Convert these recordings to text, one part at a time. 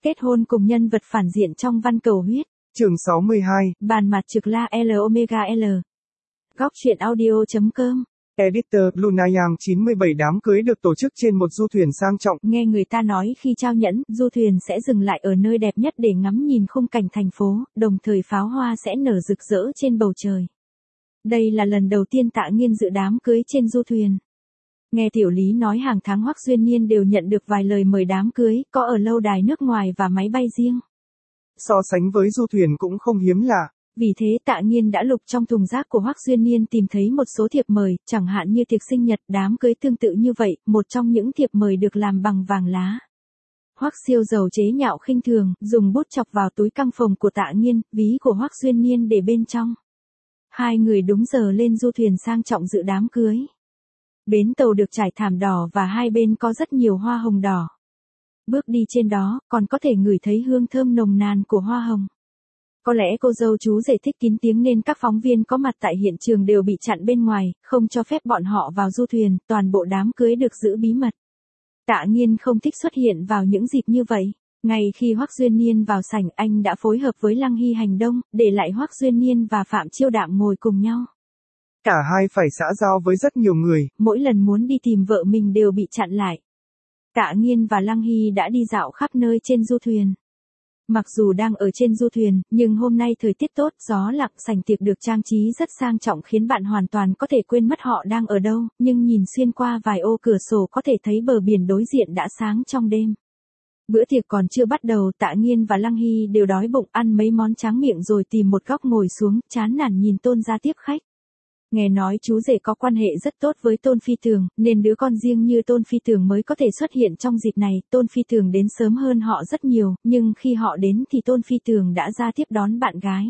Kết hôn cùng nhân vật phản diện trong Văn Cầu Huyết. Chương 62. Bàn mặt trực la L Omega L. Góc truyện audio.com. Editor Lunayang 97 đám cưới được tổ chức trên một du thuyền sang trọng. Nghe người ta nói khi trao nhẫn, du thuyền sẽ dừng lại ở nơi đẹp nhất để ngắm nhìn khung cảnh thành phố, đồng thời pháo hoa sẽ nở rực rỡ trên bầu trời. Đây là lần đầu tiên Tạ Nghiên dự đám cưới trên du thuyền. Nghe Tiểu Lý nói hàng tháng Hoắc Duyên Niên đều nhận được vài lời mời đám cưới, có ở lâu đài nước ngoài và máy bay riêng. So sánh với du thuyền cũng không hiếm lạ. Vì thế Tạ Nghiên đã lục trong thùng rác của Hoắc Duyên Niên tìm thấy một số thiệp mời, chẳng hạn như tiệc sinh nhật, đám cưới tương tự như vậy, một trong những thiệp mời được làm bằng vàng lá. Hoắc Siêu Dầu chế nhạo khinh thường, dùng bút chọc vào túi căng phòng của Tạ Nghiên, ví của Hoắc Duyên Niên để bên trong. Hai người đúng giờ lên du thuyền sang trọng dự đám cưới. Bến tàu được trải thảm đỏ và hai bên có rất nhiều hoa hồng đỏ. Bước đi trên đó, còn có thể ngửi thấy hương thơm nồng nàn của hoa hồng. Có lẽ cô dâu chú rể thích kín tiếng nên các phóng viên có mặt tại hiện trường đều bị chặn bên ngoài, không cho phép bọn họ vào du thuyền, toàn bộ đám cưới được giữ bí mật. Tạ Nghiên không thích xuất hiện vào những dịp như vậy. Ngay khi Hoắc Duyên Niên vào sảnh, anh đã phối hợp với Lăng Hy hành đông, để lại Hoắc Duyên Niên và Phạm Chiêu Đạm ngồi cùng nhau. Cả hai phải xã giao với rất nhiều người. Mỗi lần muốn đi tìm vợ mình đều bị chặn lại. Tạ Nghiên và Lăng Hy đã đi dạo khắp nơi trên du thuyền. Mặc dù đang ở trên du thuyền, nhưng hôm nay thời tiết tốt, gió lặng, sảnh tiệc được trang trí rất sang trọng khiến bạn hoàn toàn có thể quên mất họ đang ở đâu, nhưng nhìn xuyên qua vài ô cửa sổ có thể thấy bờ biển đối diện đã sáng trong đêm. Bữa tiệc còn chưa bắt đầu, Tạ Nghiên và Lăng Hy đều đói bụng, ăn mấy món tráng miệng rồi tìm một góc ngồi xuống, chán nản nhìn Tôn gia tiếp khách. Nghe nói chú rể có quan hệ rất tốt với Tôn Phi Tường, nên đứa con riêng như Tôn Phi Tường mới có thể xuất hiện trong dịp này. Tôn Phi Tường đến sớm hơn họ rất nhiều, nhưng khi họ đến thì Tôn Phi Tường đã ra tiếp đón bạn gái.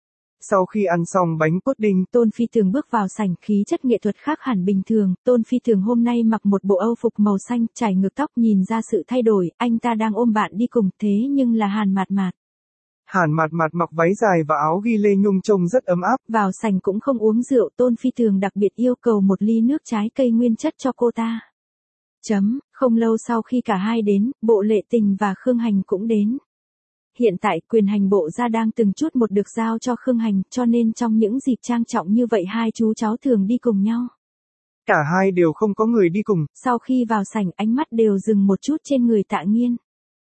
Sau khi ăn xong bánh pudding, Tôn Phi Tường bước vào sảnh, khí chất nghệ thuật khác hẳn bình thường. Tôn Phi Tường hôm nay mặc một bộ âu phục màu xanh, trải ngược tóc, nhìn ra sự thay đổi. Anh ta đang ôm bạn đi cùng, thế nhưng là Hàn Mạt Mạt. Hàn Mạt Mạt mặc váy dài và áo ghi lê nhung trông rất ấm áp. Vào sảnh cũng không uống rượu, Tôn Phi Tường đặc biệt yêu cầu một ly nước trái cây nguyên chất cho cô ta. Không lâu sau khi cả hai đến, Bộ Lệ Tình và Khương Hành cũng đến. Hiện tại quyền hành bộ gia đang từng chút một được giao cho Khương Hành, cho nên trong những dịp trang trọng như vậy hai chú cháu thường đi cùng nhau. Cả hai đều không có người đi cùng. Sau khi vào sảnh, ánh mắt đều dừng một chút trên người Tạ Nghiên.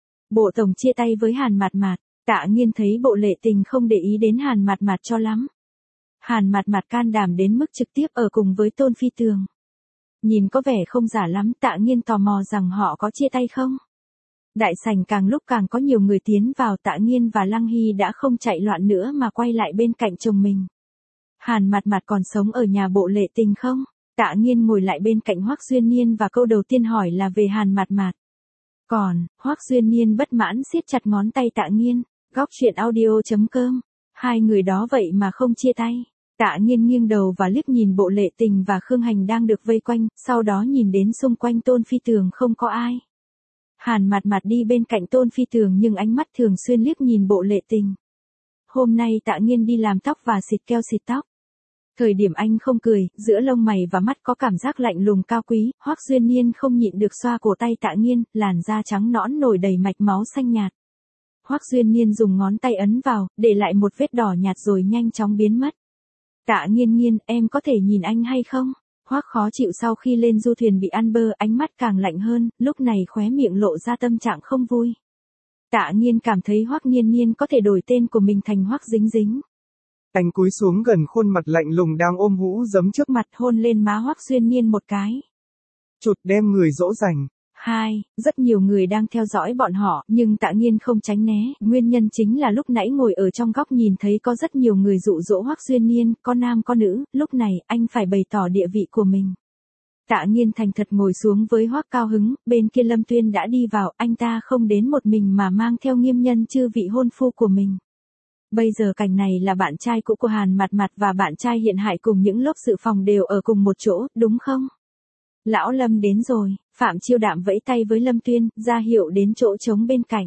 Bộ tổng chia tay với Hàn Mạt Mạt. Tạ Nghiên thấy Bộ Lệ Tình không để ý đến Hàn Mạt Mạt cho lắm. Hàn Mạt Mạt can đảm đến mức trực tiếp ở cùng với Tôn Phi Tường. Nhìn có vẻ không giả lắm, Tạ Nghiên tò mò rằng họ có chia tay không. Đại sảnh càng lúc càng có nhiều người tiến vào, Tạ Nghiên và Lăng Hy đã không chạy loạn nữa mà quay lại bên cạnh chồng mình. Hàn Mạt Mạt còn sống ở nhà Bộ Lệ Tình không? Tạ Nghiên ngồi lại bên cạnh Hoắc Duyên Niên và câu đầu tiên hỏi là về Hàn Mạt Mạt. Còn, Hoắc Duyên Niên bất mãn siết chặt ngón tay Tạ Nghiên. Góc truyện audio.com. Hai người đó vậy mà không chia tay. Tạ Nghiên nghiêng đầu và liếc nhìn Bộ Lệ Tình và Khương Hành đang được vây quanh, sau đó nhìn đến xung quanh Tôn Phi Tường không có ai. Hàn Mạt Mạt đi bên cạnh Tôn Phi Tường nhưng ánh mắt thường xuyên liếc nhìn Bộ Lệ Tình. Hôm nay Tạ Nghiên đi làm tóc và xịt keo xịt tóc. Thời điểm anh không cười, giữa lông mày và mắt có cảm giác lạnh lùng cao quý, Hoắc Duyên Niên không nhịn được xoa cổ tay Tạ Nghiên, làn da trắng nõn nổi đầy mạch máu xanh nhạt. Hoắc Duyên Niên dùng ngón tay ấn vào, để lại một vết đỏ nhạt rồi nhanh chóng biến mất. Tạ Nghiên Nghiên, em có thể nhìn anh hay không? Hoắc khó chịu sau khi lên du thuyền bị ăn bơ, ánh mắt càng lạnh hơn, lúc này khóe miệng lộ ra tâm trạng không vui. Tạ Nghiên cảm thấy Hoắc Nghiên Nghiên có thể đổi tên của mình thành Hoắc Dính Dính. Anh cúi xuống gần khuôn mặt lạnh lùng đang ôm hũ giấm trước mặt, hôn lên má Hoắc Duyên Niên một cái. Chụt đem người dỗ dành. Rất nhiều người đang theo dõi bọn họ, nhưng Tạ Nghiên không tránh né, nguyên nhân chính là lúc nãy ngồi ở trong góc nhìn thấy có rất nhiều người dụ dỗ Hoắc Duyên Niên, có nam có nữ, lúc này anh phải bày tỏ địa vị của mình. Tạ Nghiên thành thật ngồi xuống với Hoắc cao hứng, bên kia Lâm Tuyên đã đi vào, anh ta không đến một mình mà mang theo Nghiêm Nhân chư vị hôn phu của mình. Bây giờ cảnh này là bạn trai cũ của Hàn Mạt Mạt và bạn trai hiện hại cùng những lốp dự phòng đều ở cùng một chỗ, đúng không? Lão Lâm đến rồi, Phạm Chiêu Đạm vẫy tay với Lâm Tuyên, ra hiệu đến chỗ trống bên cạnh.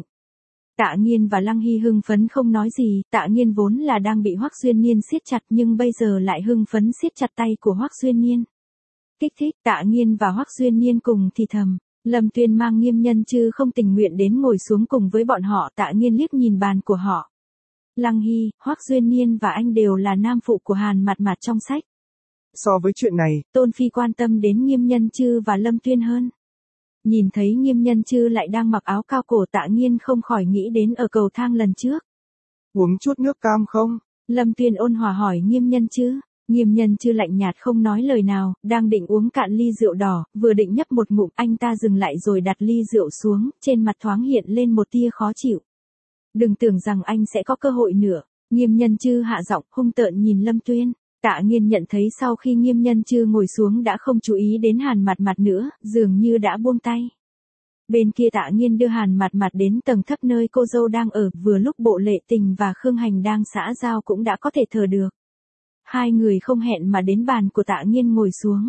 Tạ Nghiên và Lăng Hy hưng phấn không nói gì, Tạ Nghiên vốn là đang bị Hoắc Duyên Niên siết chặt nhưng bây giờ lại hưng phấn siết chặt tay của Hoắc Duyên Niên. Kích thích, Tạ Nghiên và Hoắc Duyên Niên cùng thì thầm. Lâm Tuyên mang Nghiêm Nhân Chư không tình nguyện đến ngồi xuống cùng với bọn họ. Tạ Nghiên liếc nhìn bàn của họ. Lăng Hy, Hoắc Duyên Niên và anh đều là nam phụ của Hàn Mạt Mạt trong sách. So với chuyện này, Tôn Phi quan tâm đến Nghiêm Nhân Chư và Lâm Tuyên hơn. Nhìn thấy Nghiêm Nhân Chư lại đang mặc áo cao cổ, Tạ Nghiên không khỏi nghĩ đến ở cầu thang lần trước. Uống chút nước cam không? Lâm Tuyên ôn hòa hỏi Nghiêm Nhân Chư. Nghiêm Nhân Chư lạnh nhạt không nói lời nào, đang định uống cạn ly rượu đỏ, vừa định nhấp một ngụm, anh ta dừng lại rồi đặt ly rượu xuống, trên mặt thoáng hiện lên một tia khó chịu. Đừng tưởng rằng anh sẽ có cơ hội nữa. Nghiêm Nhân Chư hạ giọng hung tợn nhìn Lâm Tuyên. Tạ Nghiên nhận thấy sau khi Nghiêm Nhân Chư ngồi xuống đã không chú ý đến Hàn Mạt Mạt nữa, dường như đã buông tay. Bên kia Tạ Nghiên đưa Hàn Mạt Mạt đến tầng thấp nơi cô dâu đang ở, vừa lúc Bộ Lệ Tình và Khương Hành đang xã giao cũng đã có thể thở được. Hai người không hẹn mà đến bàn của Tạ Nghiên ngồi xuống.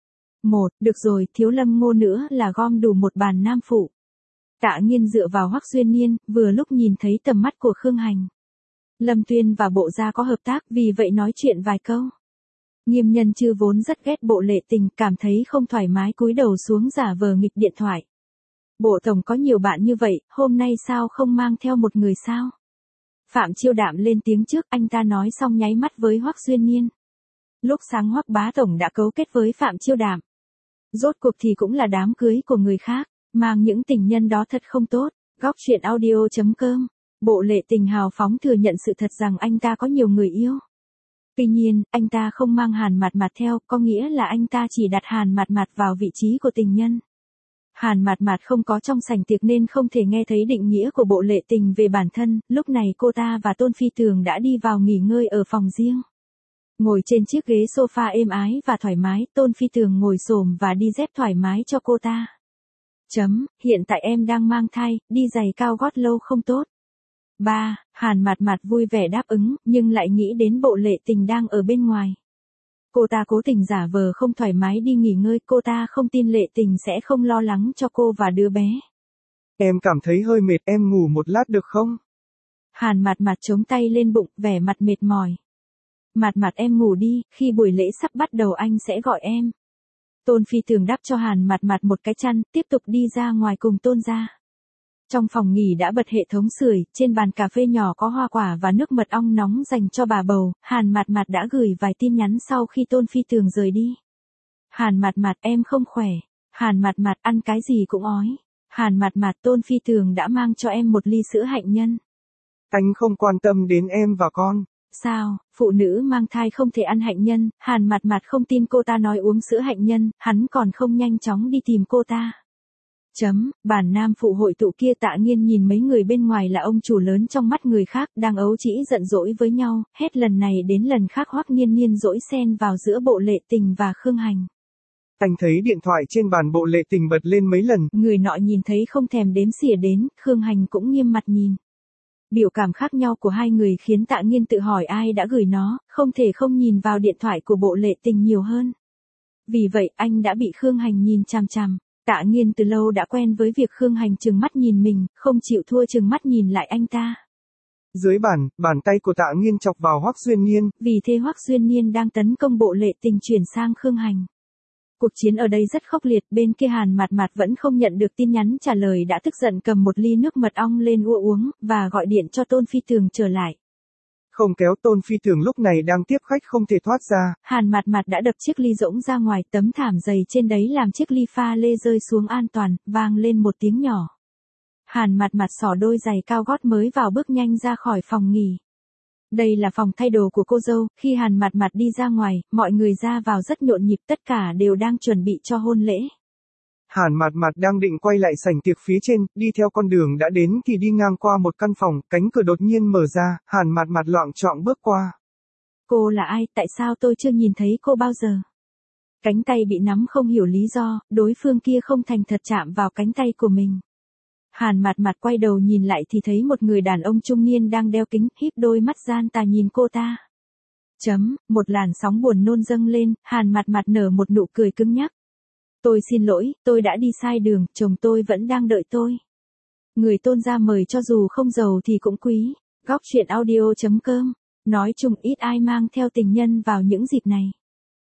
Được rồi, thiếu Lâm Ngô nữa là gom đủ một bàn nam phụ. Tạ Nghiên dựa vào Hoắc Duyên Niên, vừa lúc nhìn thấy tầm mắt của Khương Hành. Lâm Tuyên và Bộ gia có hợp tác, vì vậy nói chuyện vài câu. Nghiêm Nhân Chư vốn rất ghét Bộ Lệ Tình, cảm thấy không thoải mái cúi đầu xuống giả vờ nghịch điện thoại. Bộ tổng có nhiều bạn như vậy, hôm nay sao không mang theo một người sao? Phạm Chiêu Đạm lên tiếng trước, anh ta nói xong nháy mắt với Hoắc Duyên Niên. Lúc sáng Hoắc bá tổng đã cấu kết với Phạm Chiêu Đạm. Rốt cuộc thì cũng là đám cưới của người khác, mang những tình nhân đó thật không tốt. Góc truyện audio.com. Bộ Lệ Tình hào phóng thừa nhận sự thật rằng anh ta có nhiều người yêu. Tuy nhiên, anh ta không mang Hàn Mạt Mạt theo, có nghĩa là anh ta chỉ đặt Hàn Mạt Mạt vào vị trí của tình nhân. Hàn Mạt Mạt không có trong sảnh tiệc nên không thể nghe thấy định nghĩa của Bộ Lệ Tình về bản thân, lúc này cô ta và Tôn Phi Tường đã đi vào nghỉ ngơi ở phòng riêng. Ngồi trên chiếc ghế sofa êm ái và thoải mái, Tôn Phi Tường ngồi xổm và đi dép thoải mái cho cô ta. Hiện tại em đang mang thai, đi giày cao gót lâu không tốt. Hàn Mạt Mạt vui vẻ đáp ứng, nhưng lại nghĩ đến Bộ Lệ Tình đang ở bên ngoài. Cô ta cố tình giả vờ không thoải mái đi nghỉ ngơi, cô ta không tin Lệ Tình sẽ không lo lắng cho cô và đứa bé. Em cảm thấy hơi mệt, em ngủ một lát được không? Hàn Mạt Mạt chống tay lên bụng, vẻ mặt mệt mỏi. Mạt Mạt em ngủ đi, khi buổi lễ sắp bắt đầu anh sẽ gọi em. Tôn Phi Tường đắp cho Hàn Mạt Mạt một cái chăn, tiếp tục đi ra ngoài cùng Tôn gia. Trong phòng nghỉ đã bật hệ thống sưởi, trên bàn cà phê nhỏ có hoa quả và nước mật ong nóng dành cho bà bầu. Hàn Mạt Mạt đã gửi vài tin nhắn sau khi Tôn Phi Tường rời đi. Hàn Mạt Mạt em không khỏe. Hàn Mạt Mạt ăn cái gì cũng ói. Hàn Mạt Mạt Tôn Phi Tường đã mang cho em một ly sữa hạnh nhân. Anh không quan tâm đến em và con. Sao, phụ nữ mang thai không thể ăn hạnh nhân? Hàn Mạt Mạt không tin cô ta nói uống sữa hạnh nhân, hắn còn không nhanh chóng đi tìm cô ta. Bàn nam phụ hội tụ kia. Tạ Nghiên nhìn mấy người bên ngoài là ông chủ lớn trong mắt người khác, đang ấu trĩ giận dỗi với nhau, hết lần này đến lần khác Hoắc Niên Niên dỗi xen vào giữa Bộ Lệ Tình và Khương Hành. Anh thấy điện thoại trên bàn Bộ Lệ Tình bật lên mấy lần. Người nọ nhìn thấy không thèm đếm xỉa đến, Khương Hành cũng nghiêm mặt nhìn. Biểu cảm khác nhau của hai người khiến Tạ Nghiên tự hỏi ai đã gửi nó, không thể không nhìn vào điện thoại của Bộ Lệ Tình nhiều hơn. Vì vậy anh đã bị Khương Hành nhìn chằm chằm. Tạ Nghiên từ lâu đã quen với việc Khương Hành trừng mắt nhìn mình, không chịu thua trừng mắt nhìn lại anh ta. Dưới bàn tay của Tạ Nghiên chọc vào Hoắc Duyên Niên. Vì thế Hoắc Duyên Niên đang tấn công Bộ Lệ Tình chuyển sang Khương Hành. Cuộc chiến ở đây rất khốc liệt, bên kia Hàn Mạt Mạt vẫn không nhận được tin nhắn trả lời đã tức giận cầm một ly nước mật ong lên uống, và gọi điện cho Tôn Phi Tường trở lại. Không kéo Tôn Phi Tường lúc này đang tiếp khách không thể thoát ra. Hàn Mạt Mạt đã đập chiếc ly rỗng ra ngoài, tấm thảm dày trên đấy làm chiếc ly pha lê rơi xuống an toàn, vang lên một tiếng nhỏ. Hàn Mạt Mạt xỏ đôi giày cao gót mới vào bước nhanh ra khỏi phòng nghỉ. Đây là phòng thay đồ của cô dâu, khi Hàn Mạt Mạt đi ra ngoài, mọi người ra vào rất nhộn nhịp, tất cả đều đang chuẩn bị cho hôn lễ. Hàn Mạt Mạt đang định quay lại sảnh tiệc phía trên, đi theo con đường đã đến thì đi ngang qua một căn phòng, cánh cửa đột nhiên mở ra, Hàn Mạt Mạt loạng choạng bước qua. Cô là ai, tại sao tôi chưa nhìn thấy cô bao giờ? Cánh tay bị nắm không hiểu lý do, đối phương kia không thành thật chạm vào cánh tay của mình. Hàn Mạt Mạt quay đầu nhìn lại thì thấy một người đàn ông trung niên đang đeo kính, híp đôi mắt gian tà nhìn cô ta. Một làn sóng buồn nôn dâng lên, Hàn Mạt Mạt nở một nụ cười cứng nhắc. Tôi xin lỗi, tôi đã đi sai đường, chồng tôi vẫn đang đợi tôi. Người Tôn gia mời cho dù không giàu thì cũng quý. Góc truyện audio.com. Nói chung ít ai mang theo tình nhân vào những dịp này.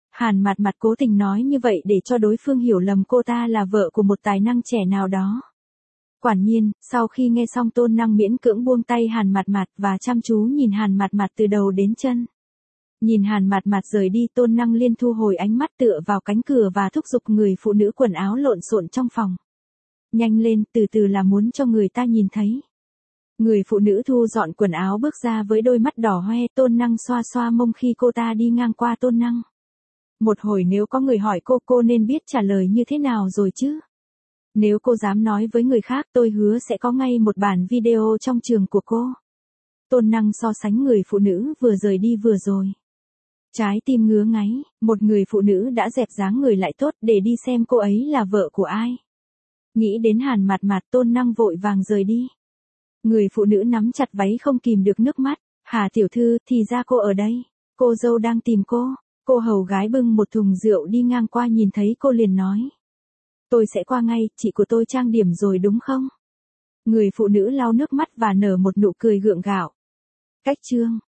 Hàn Mạt Mạt cố tình nói như vậy để cho đối phương hiểu lầm cô ta là vợ của một tài năng trẻ nào đó. Quả nhiên, sau khi nghe xong Tôn Năng miễn cưỡng buông tay Hàn Mạt Mạt và chăm chú nhìn Hàn Mạt Mạt từ đầu đến chân. Nhìn Hàn Mạt Mạt rời đi, Tôn Năng liên thu hồi ánh mắt tựa vào cánh cửa và thúc giục người phụ nữ quần áo lộn xộn trong phòng. Nhanh lên, từ từ là muốn cho người ta nhìn thấy. Người phụ nữ thu dọn quần áo bước ra với đôi mắt đỏ hoe. Tôn Năng xoa xoa mông khi cô ta đi ngang qua Tôn Năng. Một hồi nếu có người hỏi cô nên biết trả lời như thế nào rồi chứ. Nếu cô dám nói với người khác, tôi hứa sẽ có ngay một bản video trong trường của cô. Tôn Năng so sánh người phụ nữ vừa rời đi vừa rồi. Trái tim ngứa ngáy, một người phụ nữ đã dẹp dáng người lại tốt để đi xem cô ấy là vợ của ai. Nghĩ đến Hàn Mạt Mạt, Tôn Năng vội vàng rời đi. Người phụ nữ nắm chặt váy không kìm được nước mắt. Hà tiểu thư, thì ra cô ở đây. Cô dâu đang tìm cô. Cô hầu gái bưng một thùng rượu đi ngang qua nhìn thấy cô liền nói. Tôi sẽ qua ngay, chị của tôi trang điểm rồi đúng không? Người phụ nữ lau nước mắt và nở một nụ cười gượng gạo. Cách chương